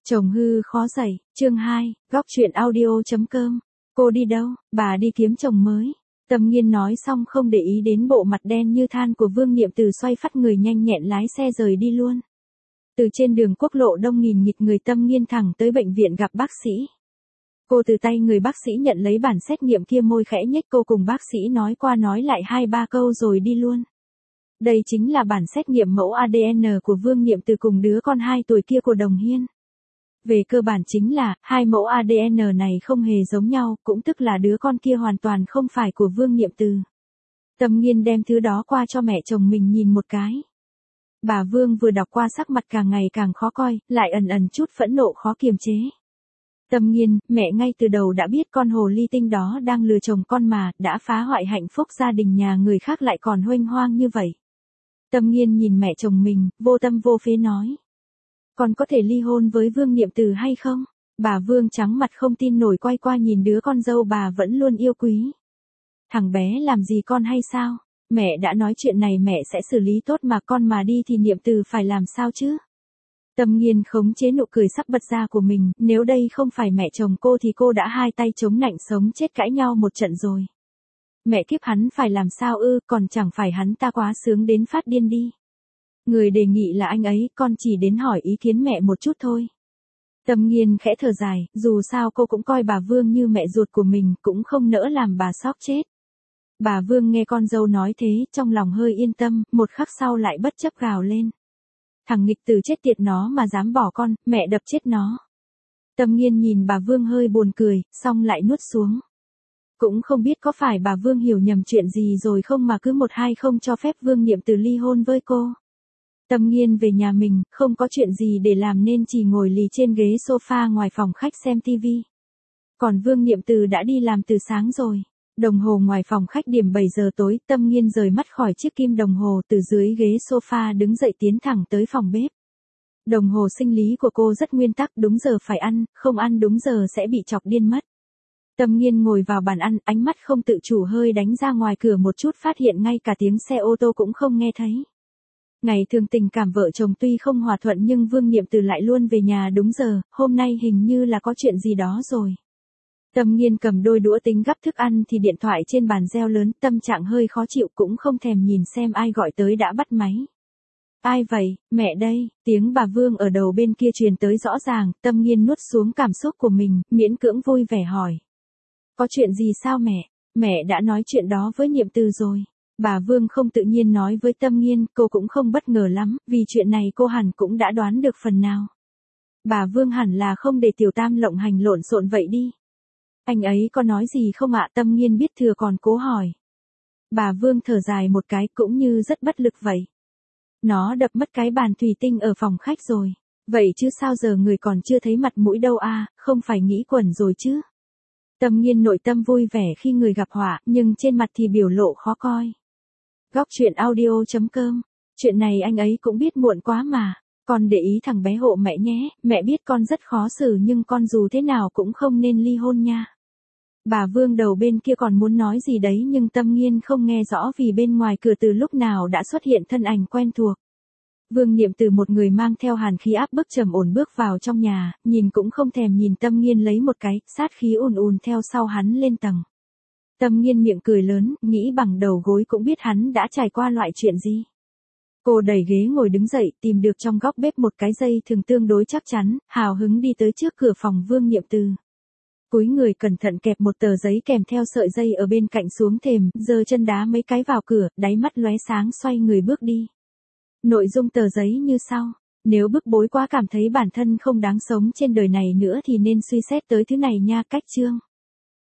Chồng hư khó dậy, chương 2, góc chuyện audio.com. Cô đi đâu? Bà đi kiếm chồng mới. Tâm Nghiên nói xong không để ý đến bộ mặt đen như than của Vương Niệm Từ, xoay phắt người nhanh nhẹn lái xe rời đi luôn. Từ trên đường quốc lộ đông nghìn nghịt người, Tâm Nghiên thẳng tới bệnh viện gặp bác sĩ. Cô từ tay người bác sĩ nhận lấy bản xét nghiệm kia, môi khẽ nhếch, cô cùng bác sĩ nói qua nói lại 2-3 câu rồi đi luôn. Đây chính là bản xét nghiệm mẫu ADN của Vương Niệm Từ cùng đứa con 2 tuổi kia của Đồng Hiên. Về cơ bản chính là, hai mẫu ADN này không hề giống nhau, cũng tức là đứa con kia hoàn toàn không phải của Vương Niệm Từ. Tâm Nghiên đem thứ đó qua cho mẹ chồng mình nhìn một cái. Bà Vương vừa đọc qua sắc mặt càng ngày càng khó coi, lại ẩn ẩn chút phẫn nộ khó kiềm chế. Tâm Nghiên, mẹ ngay từ đầu đã biết con hồ ly tinh đó đang lừa chồng con mà, đã phá hoại hạnh phúc gia đình nhà người khác lại còn huênh hoang như vậy. Tâm Nghiên nhìn mẹ chồng mình, vô tâm vô phế nói. Con có thể ly hôn với Vương Niệm Từ hay không? Bà Vương trắng mặt không tin nổi, quay qua nhìn đứa con dâu bà vẫn luôn yêu quý. Thằng bé làm gì con hay sao? Mẹ đã nói chuyện này mẹ sẽ xử lý tốt mà, con mà đi thì Niệm Từ phải làm sao chứ? Tâm Nghiên khống chế nụ cười sắp bật ra của mình, nếu đây không phải mẹ chồng cô thì cô đã hai tay chống nạnh sống chết cãi nhau một trận rồi. Mẹ kiếp, hắn phải làm sao ư, còn chẳng phải hắn ta quá sướng đến phát điên đi. Người đề nghị là anh ấy, con chỉ đến hỏi ý kiến mẹ một chút thôi. Tâm Nghiên khẽ thở dài, dù sao cô cũng coi bà Vương như mẹ ruột của mình, cũng không nỡ làm bà sốc chết. Bà Vương nghe con dâu nói thế, trong lòng hơi yên tâm, một khắc sau lại bất chấp gào lên. Thằng nghịch tử chết tiệt, nó mà dám bỏ con, mẹ đập chết nó. Tâm Nghiên nhìn bà Vương hơi buồn cười, xong lại nuốt xuống. Cũng không biết có phải bà Vương hiểu nhầm chuyện gì rồi không mà cứ một hai không cho phép Vương Niệm Từ ly hôn với cô. Tâm Nghiên về nhà mình, không có chuyện gì để làm nên chỉ ngồi lì trên ghế sofa ngoài phòng khách xem tivi. Còn Vương Niệm Từ đã đi làm từ sáng rồi. Đồng hồ ngoài phòng khách điểm 7 giờ tối, Tâm Nghiên rời mắt khỏi chiếc kim đồng hồ, từ dưới ghế sofa đứng dậy tiến thẳng tới phòng bếp. Đồng hồ sinh lý của cô rất nguyên tắc, đúng giờ phải ăn, không ăn đúng giờ sẽ bị chọc điên mất. Tâm Nghiên ngồi vào bàn ăn, ánh mắt không tự chủ hơi đánh ra ngoài cửa một chút, phát hiện ngay cả tiếng xe ô tô cũng không nghe thấy. Ngày thường tình cảm vợ chồng tuy không hòa thuận nhưng Vương Niệm Từ lại luôn về nhà đúng giờ, hôm nay hình như là có chuyện gì đó rồi. Tâm Nghiên cầm đôi đũa tính gắp thức ăn thì điện thoại trên bàn reo lớn, tâm trạng hơi khó chịu, cũng không thèm nhìn xem ai gọi tới đã bắt máy. Ai vậy, mẹ đây, tiếng bà Vương ở đầu bên kia truyền tới rõ ràng, Tâm Nghiên nuốt xuống cảm xúc của mình, miễn cưỡng vui vẻ hỏi. Có chuyện gì sao mẹ đã nói chuyện đó với Niệm Từ rồi. Bà Vương không tự nhiên nói với Tâm Nghiên, cô cũng không bất ngờ lắm, vì chuyện này cô hẳn cũng đã đoán được phần nào. Bà Vương hẳn là không để Tiểu Tam lộng hành lộn xộn vậy đi. Anh ấy có nói gì không ạ? Tâm Nghiên biết thừa còn cố hỏi. Bà Vương thở dài một cái, cũng như rất bất lực vậy. Nó đập mất cái bàn thủy tinh ở phòng khách rồi. Vậy chứ sao giờ người còn chưa thấy mặt mũi đâu à, không phải nghĩ quẩn rồi chứ. Tâm Nghiên nội tâm vui vẻ khi người gặp họa, nhưng trên mặt thì biểu lộ khó coi. Góc chuyện audio.com. Chuyện này anh ấy cũng biết muộn quá mà. Con để ý thằng bé hộ mẹ nhé, mẹ biết con rất khó xử nhưng con dù thế nào cũng không nên ly hôn nha. Bà Vương đầu bên kia còn muốn nói gì đấy nhưng Tâm Nghiên không nghe rõ vì bên ngoài cửa từ lúc nào đã xuất hiện thân ảnh quen thuộc. Vương Niệm Từ, một người mang theo hàn khí áp bức trầm ổn bước vào trong nhà, nhìn cũng không thèm nhìn Tâm Nghiên lấy một cái, sát khí ùn ùn theo sau hắn lên tầng. Tâm Nghiên miệng cười lớn, nghĩ bằng đầu gối cũng biết hắn đã trải qua loại chuyện gì. Cô đẩy ghế ngồi đứng dậy, tìm được trong góc bếp một cái dây thừng tương đối chắc chắn, hào hứng đi tới trước cửa phòng Vương Niệm Từ. Cúi người cẩn thận kẹp một tờ giấy kèm theo sợi dây ở bên cạnh xuống thềm, giơ chân đá mấy cái vào cửa, đáy mắt lóe sáng, xoay người bước đi. Nội dung tờ giấy như sau: nếu bức bối quá, cảm thấy bản thân không đáng sống trên đời này nữa thì nên suy xét tới thứ này nha. Cách chương.